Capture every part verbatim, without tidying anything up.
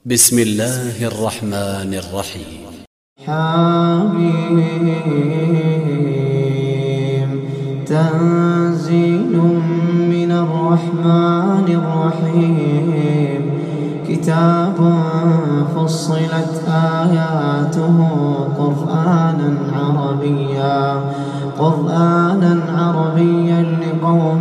بسم الله الرحمن الرحيم. حميم تنزيل من الرحمن الرحيم. كتاب فصلت آياته قرآنا عربيا قرآنا عربيا لقوم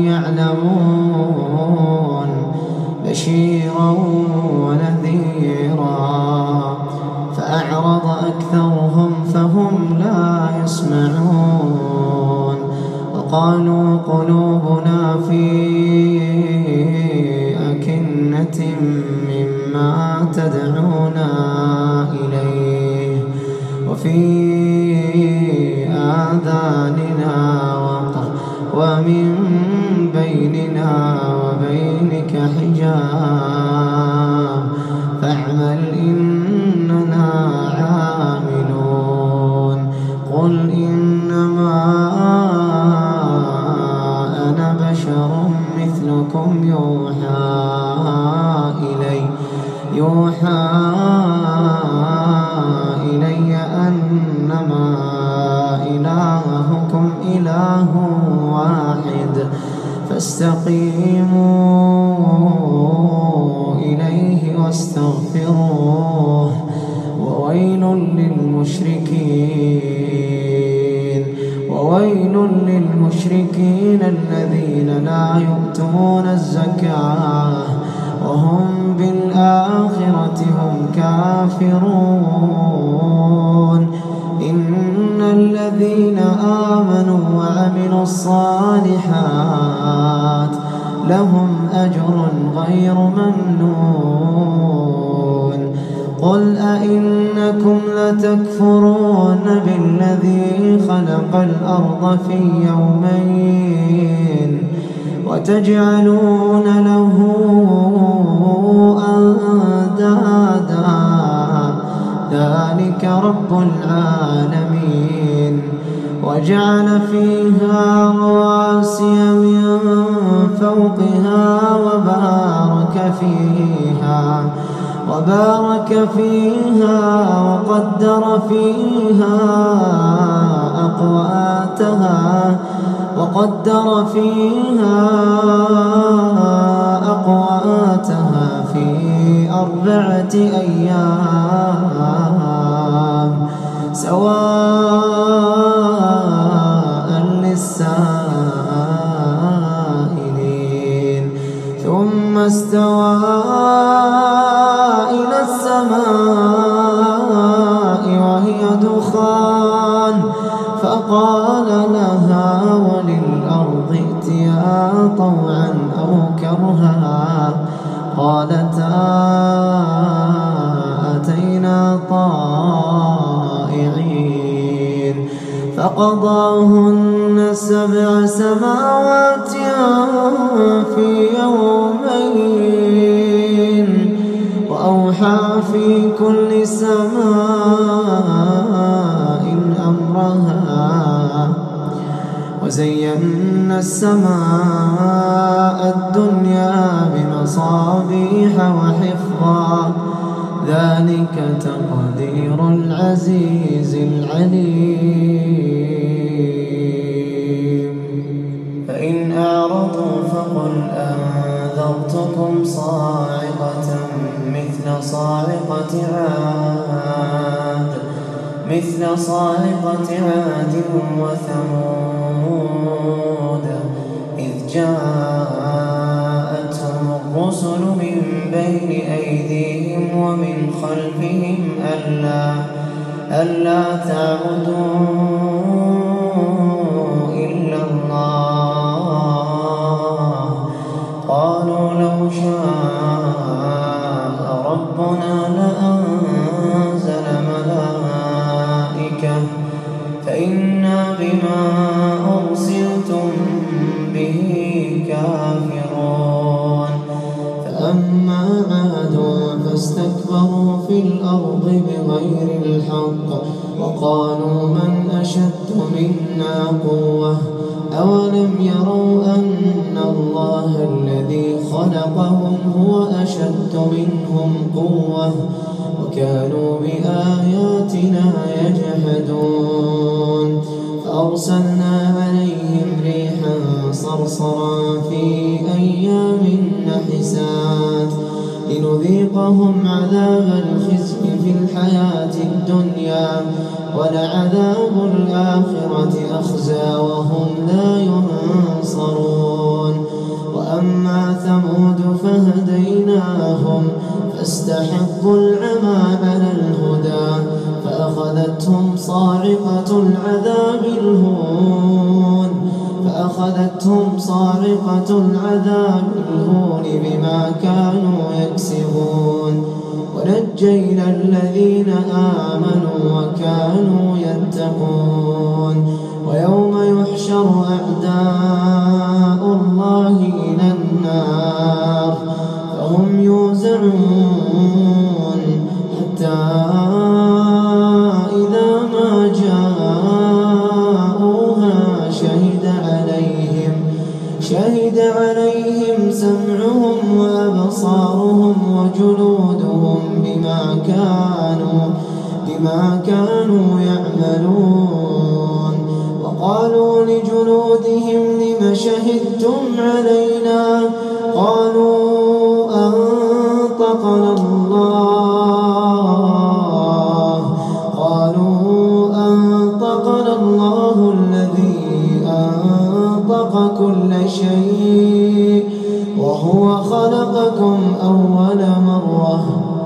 يعلمون بشيرا ونذيرا فأعرض أكثرهم فهم لا يسمعون وقالوا قلوبنا في أكنة مما تدعونا إليه وفي آذاننا وقر ومن بيننا وبينك حجاب فاعمل إننا عاملون. قل إنما أنا بشر مثلكم يوحى إلي يوحى إلي أنما إلهكم إله واحد فاستقيموا إليه واستغفروه وويل للمشركين وويل للمشركين الذين لا يؤتون الزكاة وهم بالآخرة هم كافرون. إن الذين آمنوا وعملوا الصالحات لهم أجر غير ممنون. قل أئنكم لتكفرون بالذي خلق الأرض في يومين وتجعلون له أندادا ذلك رب العالمين. وجعل فيها رواسي من فوقها وبارك فيها وبارك فيها وقدر فيها أقواتها وقدر فيها أقواتها في أربعة أيام سواء للسائلين. ثم استوى إلى السماء وهي دخان فقال لها وللأرض ائتيا طوعا أو كرها قالتا أتينا طائعين. فقضاهن سبع سماوات في يومين وأوحى في كل سماء أمرها وزينا السماء الدنيا بمصابيح وحفظا ذلك تقدير العزيز العليم. فإن أعرضوا فقل أنذرتكم صاعقة مثل صاعقة عاد مثل صاعقة عاد وثمود إذ جاءتهم الرسل من بين أيديهم ومن خلفهم ألا ألا تعبدوا إلا الله قالوا لو شاء ربنا لأنزل ملائكة فإنا بما أرسلتم به كافرون. فأما عاد فاستكبروا في الأرض بغير الحق وقالوا من أشد منا قوة أولم يروا أن الله الذي خلقهم وهو أشد منهم قوة وكانوا بآياتنا يجحدون فأرسلنا عليهم ريحا صرصرا في أيام نحسات لنذيقهم عذاب الخزي في الحياة الدنيا ولعذاب الآخرة أخزى وهم لا ينصرون. وأما ثمود فهديناهم فاستحبوا العمى على الهدى فأخذتهم صاعقة العذاب الهون فأخذتهم صاعقة العذاب الهون بما كانوا يكسبون ونجينا الذين آمنوا وكانوا يتقون. ويوم يحشر أعداء الله إلى النار فهم يوزعون حتى إذا ما جاءوها شهد عليهم شهد عليهم سمعهم وأبصارهم وجلودهم بما كانوا بما كانوا يعملون. وقالوا لجلودهم لم شهدتم علينا قالوا أنطقنا الله قالوا أنطقنا الله الذي أنطق كل شيء وهو خلقكم أول مرة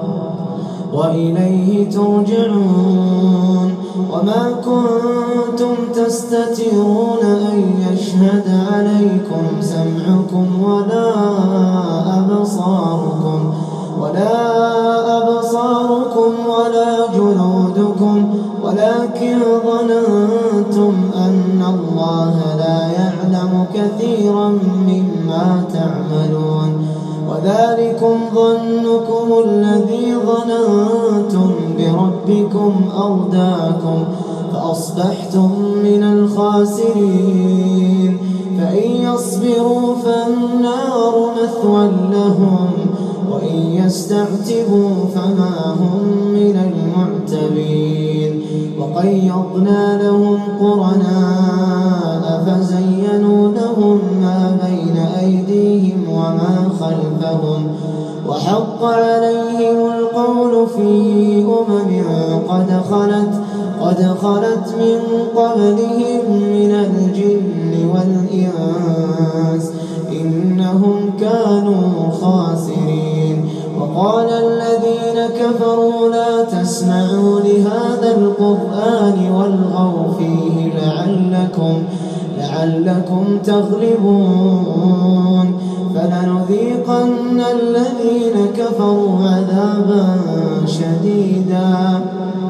وإليه ترجعون. وما كنتم تستترون أن يشهد عليكم سمعكم ولا أبصاركم ولا أبصاركم ولا جلودكم ولكن ظننتم أن الله لا يعلم كثيرا مما تعملون. وذلكم ظنكم الذي ظننتم بربكم أرداكم فأصبحتم من الخاسرين. فإن يصبروا فالنار مثوى لهم وإن يستعتبوا فما هم من المعتبين. وقيضنا لهم قرناء فزينوا لهم ما بين أيديهم وما خلفهم وحق عليهم القول في أمم قد خلت قد خلت من قبلهم من الجن والإنس إنهم كانوا خاسرين. وقال الذين كفروا لا تسمعوا لهذا القرآن والغوا فيه لعلكم لعلكم تغلبون. فلنذيقن الذين كفروا عذابا شديدا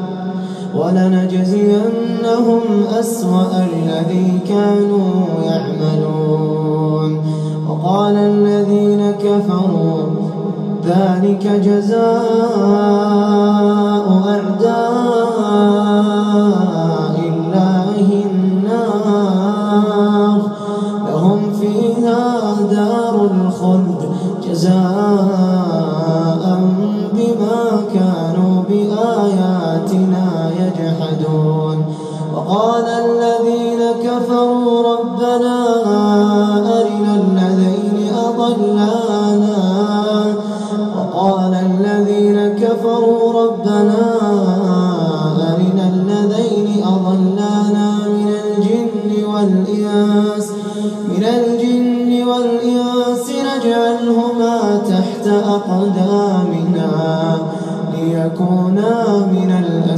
ولنجزينهم أسوأ الذي كانوا يعملون. وقال الذين كفروا ذلك جزاء أعداء الله النار لهم فيها دار الخلد جزاء بما كانوا بآياتنا يجحدون. وقال الذين كفروا ربنا أرنا الذين أضلانا وقال الذين كفروا ربنا أرنا الذين أضلانا من الجن والإنس من الجن والإنس نجعلهما تحت أقدامنا ليكونا من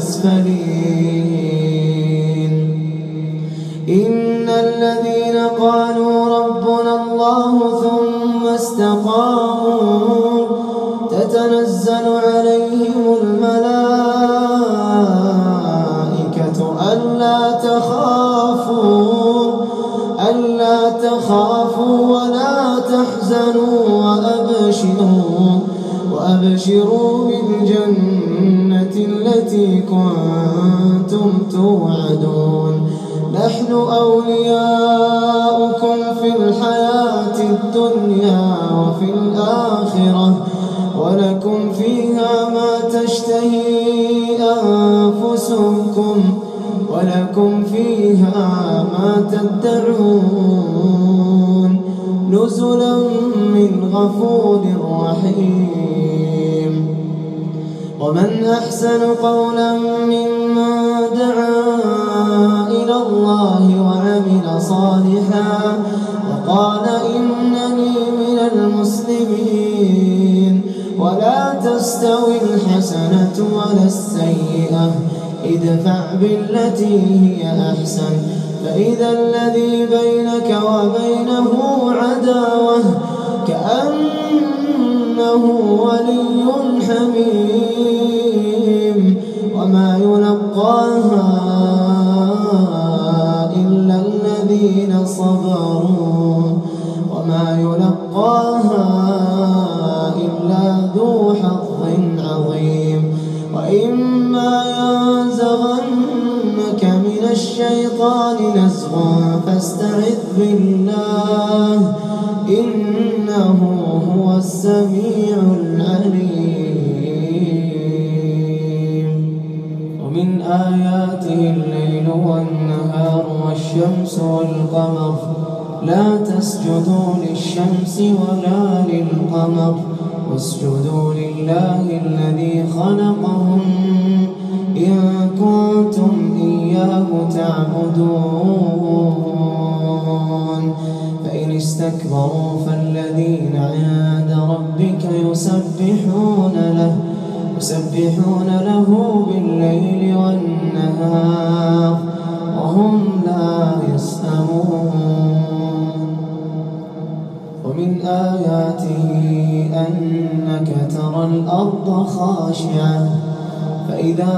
الأسفلين. إن الذين قالوا ربنا الله ثم استقاموا تتنزل عليهم الملائكة ألا تخافوا ألا تخافوا ولا تحزنوا وأبشروا وأبشروا بالجنة التي كنتم توعدون. نحن أولياؤكم في الحياة الدنيا وفي الآخرة ولكم فيها ما تشتهي أنفسكم ولكم فيها ما تدعون نزلا من غفور رحيم. ومن أحسن قولا ممن دعا إلى الله وعمل صالحا وقال إنني من المسلمين. ولا تستوي الحسنة ولا السيئة ادفع بالتي هي أحسن فإذا الذي بينك وبينه عداوة كأنه ولي حميم. وما يلقاها إلا الذين صبروا وما يلقاها إلا ذو حظ عظيم. وإما ينزغنك من الشيطان نزغ فاستعذ بالله إنه هو السميع العليم. ومن آياته الليل والنهار والشمس والقمر لا تسجدوا للشمس ولا للقمر واسجدوا لله الذي خلقهم إن كنتم إياه تعبدون. فإن استكبروا فالذين عند ربك يسبحون له يسبحون له بالليل والنهار وهم لا يسأمون. ومن آياته أنك ترى الأرض خاشعة فإذا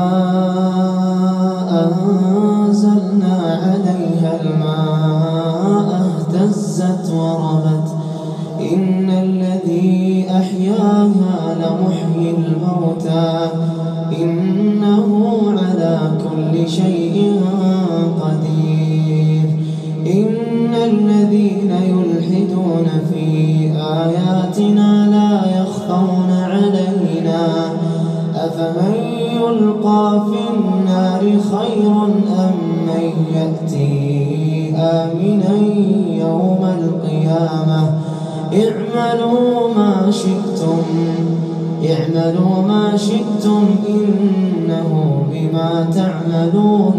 أنزلنا عليها الماء اهتزت وربت إن الذي أحياها لمحيي الموتى إنه على كل شيء قدير. إن الذين يلحدون في آياتنا لا يخفون علينا أفمن يلقى في النار خير أم من يأتي آمنا يوم القيامة اعملوا ما شئتم اعملوا ما شئتم إنه بما تعملون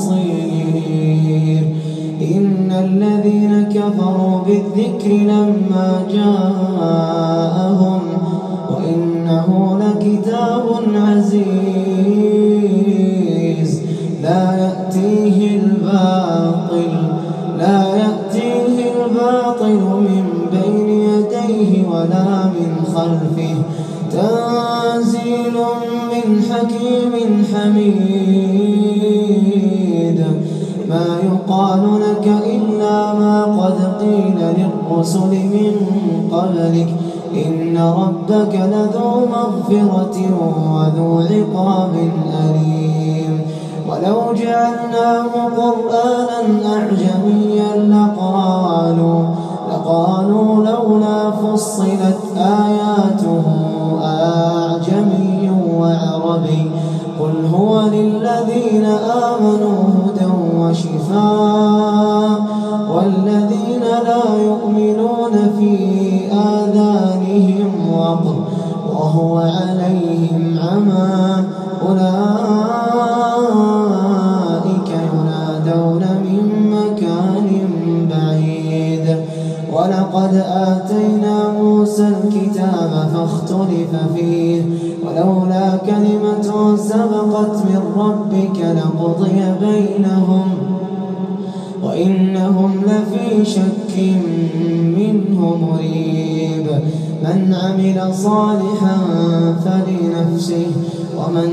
بصير. إن الذين كفروا بالذكر لما جاءهم وإنه لكتاب عزيز لا يأتيه الباطل لا يأتيه الباطل من بين يديه ولا من خلفه تنزيل من حكيم حميد. ما يقال لك إلا ما قد قيل للرسل من قبلك إن ربك لذو مغفرة وذو عقاب أليم. ولو جعلناه قرآنا أعجميا لقالوا لقالوا لولا فصلت آياته أعجمي وعربي قل هو للذين آمنوا هدى وشفاء والذين لا يؤمنون في آذانهم وقر وهو عليهم عمى أولئك ينادون من مكان بعيد. ولقد آتينا موسى الكتاب فاختلف فيه ولولا كلمة سبقت من ربك لقضي بينهم وإنهم لفي شك منه مريب. من عمل صالحا فلنفسه ومن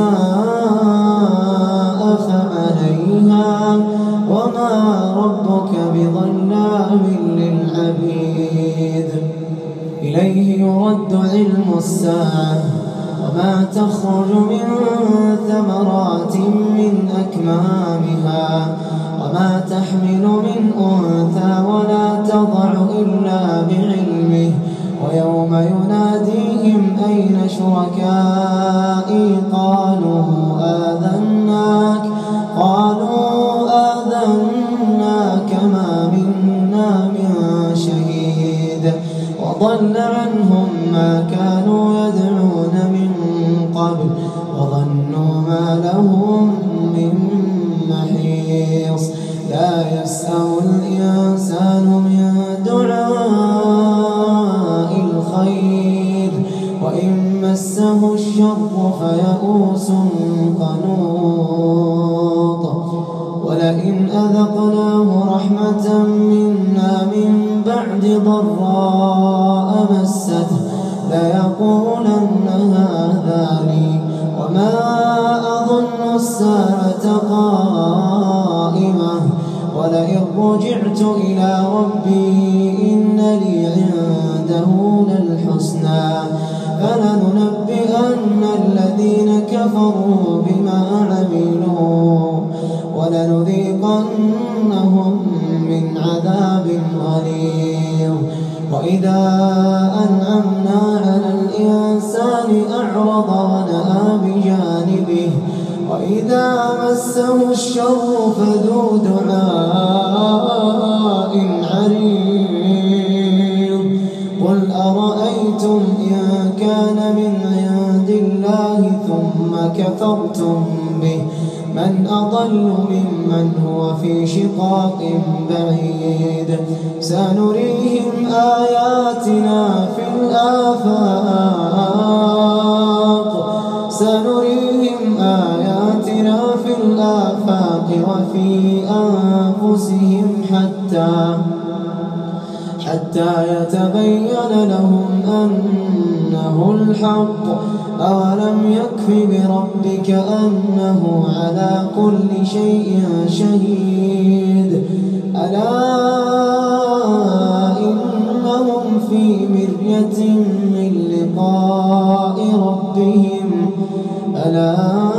أساء فعليها وما ربك بظلام للعبيد. إليه يرد علم الساعة وما تخرج من ثمرات من أكمامها وما تحمل من أنثى ولا تضع إلا بعلمه ويوم يناديهم أين شركائي قالوا آذناك قالوا آذناك ما منا من شهيد وضل عنهم ما كانوا يدعون من قبل وظنوا ما لهم من محيص لا يسأم الإنسان من دعاء الخير وإن مسه الشر فيئوس قنوط ولئن أذقناه رحمة منا من بعد ضراء مسته ليقولن هذا لي وما أظن الساعة قائمة ولئن رجعت إلى ربي إن لي عنده للحسنى فلننبئن الذين كفروا بما عملوا ولنذيقنهم من عذاب غليظ وإذا أنعمنا على الإنسان أعرض ونأى بجانبه وإذا مسه الشر فذو دعاء عريض قل أرأيتم إن كان من عند الله ثم كفرتم به من أضل ممن هو في شقاق بعيد سنريهم آياتنا في الآفاق سنريهم آياتنا في الآفاق وفي أنفسهم حتى حتى يتبين لهم أنه الحق أولم يكف بربك أنه على كل شيء شهيد ألا إنهم في مرية من لقاء ربهم ألا